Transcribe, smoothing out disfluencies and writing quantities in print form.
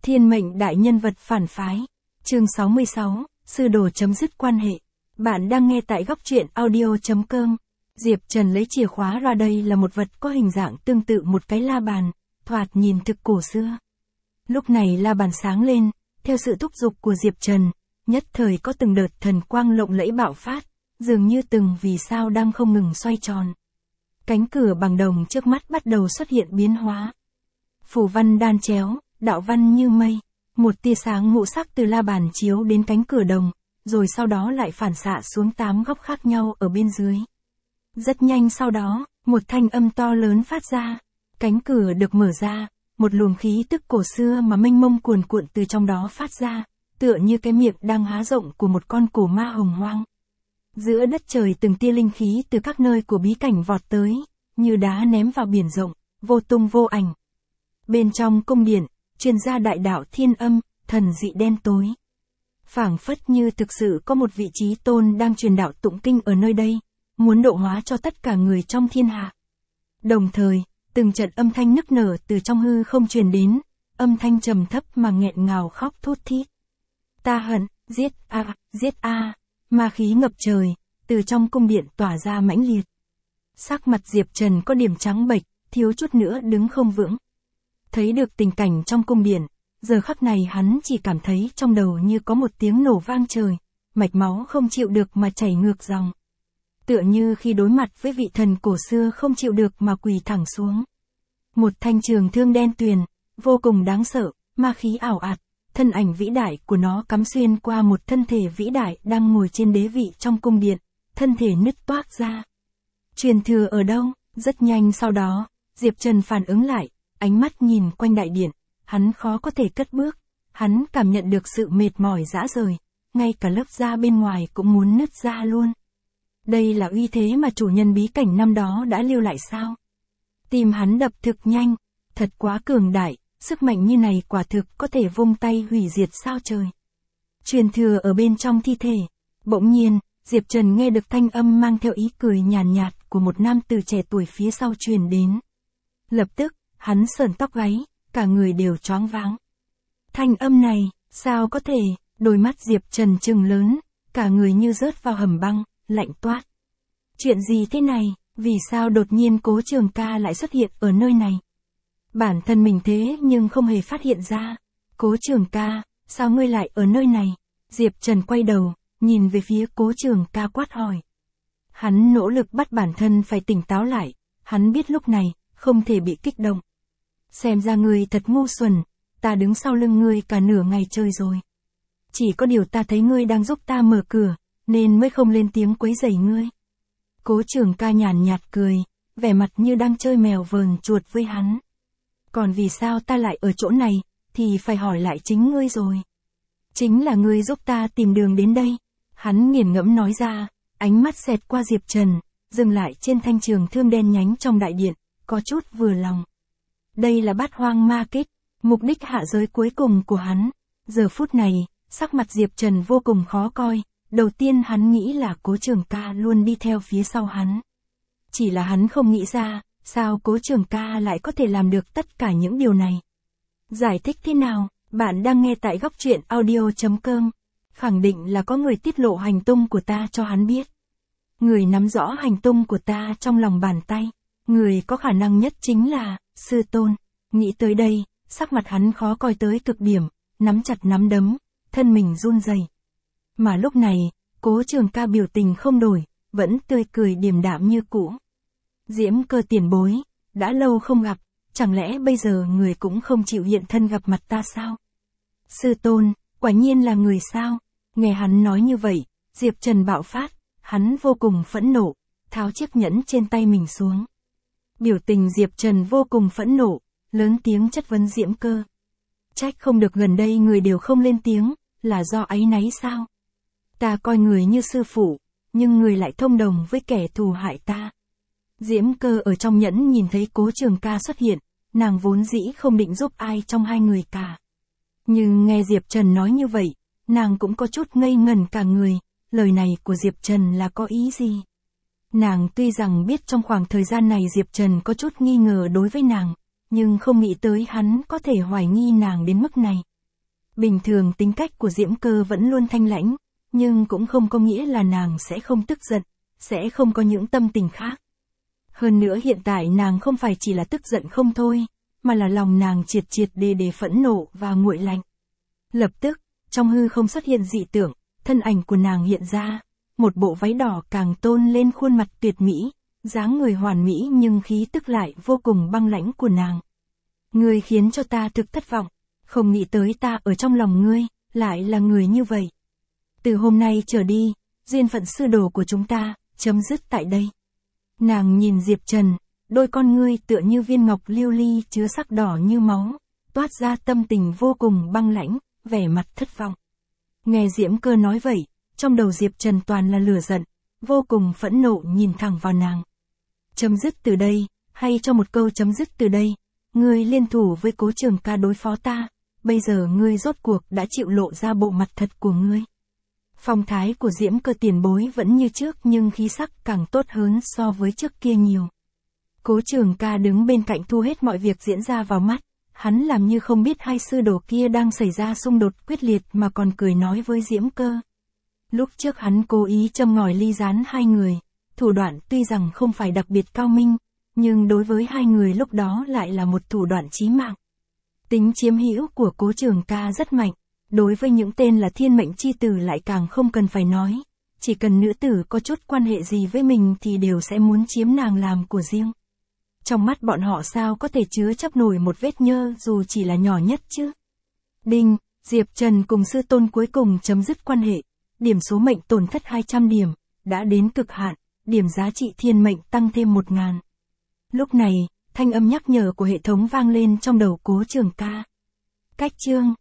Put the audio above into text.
Thiên mệnh đại nhân vật phản phái. Chương 66, sư đồ chấm dứt quan hệ. Bạn đang nghe tại góc truyện audio.com. Diệp Trần lấy chìa khóa ra, đây là một vật có hình dạng tương tự một cái la bàn, thoạt nhìn thực cổ xưa. Lúc này la bàn sáng lên, theo sự thúc giục của Diệp Trần, nhất thời có từng đợt thần quang lộng lẫy bạo phát, dường như từng vì sao đang không ngừng xoay tròn. Cánh cửa bằng đồng trước mắt bắt đầu xuất hiện biến hóa. Phù văn đan chéo, đạo văn như mây, một tia sáng ngũ sắc từ la bàn chiếu đến cánh cửa đồng, rồi sau đó lại phản xạ xuống 8 góc khác nhau ở bên dưới. Rất nhanh sau đó, một thanh âm to lớn phát ra, cánh cửa được mở ra, một luồng khí tức cổ xưa mà mênh mông cuồn cuộn từ trong đó phát ra, tựa như cái miệng đang há rộng của một con cổ ma hồng hoang. Giữa đất trời từng tia linh khí từ các nơi của bí cảnh vọt tới, như đá ném vào biển rộng, vô tung vô ảnh. Bên trong cung điện, truyền ra đại đạo thiên âm, thần dị đen tối. Phảng phất như thực sự có một vị trí tôn đang truyền đạo tụng kinh ở nơi đây, muốn độ hóa cho tất cả người trong thiên hạ. Đồng thời, từng trận âm thanh nức nở từ trong hư không truyền đến, âm thanh trầm thấp mà nghẹn ngào khóc thút thít. Ta hận, giết a, ma khí ngập trời, từ trong cung điện tỏa ra mãnh liệt. Sắc mặt Diệp Trần có điểm trắng bệch, thiếu chút nữa đứng không vững. Thấy được tình cảnh trong cung điện, giờ khắc này hắn chỉ cảm thấy trong đầu như có một tiếng nổ vang trời, mạch máu không chịu được mà chảy ngược dòng. Tựa như khi đối mặt với vị thần cổ xưa không chịu được mà quỳ thẳng xuống. Một thanh trường thương đen tuyền, vô cùng đáng sợ, ma khí ảo ạt, thân ảnh vĩ đại của nó cắm xuyên qua một thân thể vĩ đại đang ngồi trên đế vị trong cung điện, thân thể nứt toác ra. Truyền thừa ở đâu? Rất nhanh sau đó, Diệp Trần phản ứng lại, ánh mắt nhìn quanh đại điện, hắn khó có thể cất bước, hắn cảm nhận được sự mệt mỏi rã rời, ngay cả lớp da bên ngoài cũng muốn nứt ra luôn. Đây là uy thế mà chủ nhân bí cảnh năm đó đã lưu lại sao? Tim hắn đập thực nhanh, thật quá cường đại, sức mạnh như này quả thực có thể vung tay hủy diệt sao trời. Truyền thừa ở bên trong thi thể. Bỗng nhiên, Diệp Trần nghe được thanh âm mang theo ý cười nhàn nhạt của một nam tử trẻ tuổi phía sau truyền đến. Lập tức, hắn sởn tóc gáy, cả người đều choáng váng. Thanh âm này, sao có thể? Đôi mắt Diệp Trần trừng lớn, cả người như rớt vào hầm băng, lạnh toát. Chuyện gì thế này, vì sao đột nhiên Cố Trường Ca lại xuất hiện ở nơi này? Bản thân mình thế nhưng không hề phát hiện ra. Cố Trường Ca, sao ngươi lại ở nơi này? Diệp Trần quay đầu, nhìn về phía Cố Trường Ca quát hỏi. Hắn nỗ lực bắt bản thân phải tỉnh táo lại, hắn biết lúc này, không thể bị kích động. Xem ra ngươi thật ngu xuẩn, ta đứng sau lưng ngươi cả nửa ngày chơi rồi. Chỉ có điều ta thấy ngươi đang giúp ta mở cửa, nên mới không lên tiếng quấy rầy ngươi. Cố Trường Ca nhàn nhạt cười, vẻ mặt như đang chơi mèo vờn chuột với hắn. Còn vì sao ta lại ở chỗ này, thì phải hỏi lại chính ngươi rồi. Chính là ngươi giúp ta tìm đường đến đây. Hắn nghiền ngẫm nói ra, ánh mắt xẹt qua Diệp Trần, dừng lại trên thanh trường thương đen nhánh trong đại điện, có chút vừa lòng. Đây là Bát Hoang Ma Kích, mục đích hạ giới cuối cùng của hắn. Giờ phút này, sắc mặt Diệp Trần vô cùng khó coi, đầu tiên hắn nghĩ là Cố Trường Ca luôn đi theo phía sau hắn. Chỉ là hắn không nghĩ ra, sao Cố Trường Ca lại có thể làm được tất cả những điều này. Giải thích thế nào? Bạn đang nghe tại góc truyện audio.com. Khẳng định là có người tiết lộ hành tung của ta cho hắn biết. Người nắm rõ hành tung của ta trong lòng bàn tay. Người có khả năng nhất chính là Sư Tôn. Nghĩ tới đây, sắc mặt hắn khó coi tới cực điểm, nắm chặt nắm đấm, thân mình run rẩy. Mà lúc này, Cố Trường Ca biểu tình không đổi, vẫn tươi cười điềm đạm như cũ. Diễm Cơ tiền bối, đã lâu không gặp, chẳng lẽ bây giờ người cũng không chịu hiện thân gặp mặt ta sao? Sư Tôn, quả nhiên là người sao? Nghe hắn nói như vậy, Diệp Trần bạo phát, hắn vô cùng phẫn nộ, tháo chiếc nhẫn trên tay mình xuống. Biểu tình Diệp Trần vô cùng phẫn nộ, lớn tiếng chất vấn Diễm Cơ. Trách không được gần đây người đều không lên tiếng, là do áy náy sao? Ta coi người như sư phụ, nhưng người lại thông đồng với kẻ thù hại ta. Diễm Cơ ở trong nhẫn nhìn thấy Cố Trường Ca xuất hiện, nàng vốn dĩ không định giúp ai trong hai người cả. Nhưng nghe Diệp Trần nói như vậy, nàng cũng có chút ngây ngẩn cả người, lời này của Diệp Trần là có ý gì? Nàng tuy rằng biết trong khoảng thời gian này Diệp Trần có chút nghi ngờ đối với nàng, nhưng không nghĩ tới hắn có thể hoài nghi nàng đến mức này. Bình thường tính cách của Diễm Cơ vẫn luôn thanh lãnh, nhưng cũng không có nghĩa là nàng sẽ không tức giận, sẽ không có những tâm tình khác. Hơn nữa hiện tại nàng không phải chỉ là tức giận không thôi, mà là lòng nàng triệt triệt để phẫn nộ và nguội lạnh. Lập tức, trong hư không xuất hiện dị tượng, thân ảnh của nàng hiện ra, một bộ váy đỏ càng tôn lên khuôn mặt tuyệt mỹ, dáng người hoàn mỹ nhưng khí tức lại vô cùng băng lãnh của nàng. Ngươi khiến cho ta thực thất vọng, không nghĩ tới ta ở trong lòng ngươi, lại là người như vậy. Từ hôm nay trở đi, duyên phận sư đồ của chúng ta, chấm dứt tại đây. Nàng nhìn Diệp Trần, đôi con ngươi tựa như viên ngọc lưu ly chứa sắc đỏ như máu, toát ra tâm tình vô cùng băng lãnh, vẻ mặt thất vọng. Nghe Diễm Cơ nói vậy, trong đầu Diệp Trần toàn là lửa giận, vô cùng phẫn nộ nhìn thẳng vào nàng. Chấm dứt từ đây, hay cho một câu chấm dứt từ đây, ngươi liên thủ với Cố Trường Ca đối phó ta, bây giờ ngươi rốt cuộc đã chịu lộ ra bộ mặt thật của ngươi. Phong thái của Diễm Cơ tiền bối vẫn như trước nhưng khí sắc càng tốt hơn so với trước kia nhiều. Cố Trường Ca đứng bên cạnh thu hết mọi việc diễn ra vào mắt, hắn làm như không biết hai sư đồ kia đang xảy ra xung đột quyết liệt mà còn cười nói với Diễm Cơ. Lúc trước hắn cố ý châm ngòi ly gián hai người, thủ đoạn tuy rằng không phải đặc biệt cao minh, nhưng đối với hai người lúc đó lại là một thủ đoạn chí mạng. Tính chiếm hữu của Cố Trường Ca rất mạnh, đối với những tên là thiên mệnh chi tử lại càng không cần phải nói, chỉ cần nữ tử có chút quan hệ gì với mình thì đều sẽ muốn chiếm nàng làm của riêng. Trong mắt bọn họ sao có thể chứa chấp nổi một vết nhơ dù chỉ là nhỏ nhất chứ. Đinh, Diệp Trần cùng sư tôn cuối cùng chấm dứt quan hệ, điểm số mệnh tổn thất 200 điểm, đã đến cực hạn, điểm giá trị thiên mệnh tăng thêm 1000. Lúc này, thanh âm nhắc nhở của hệ thống vang lên trong đầu Cố Trường Ca. Cách chương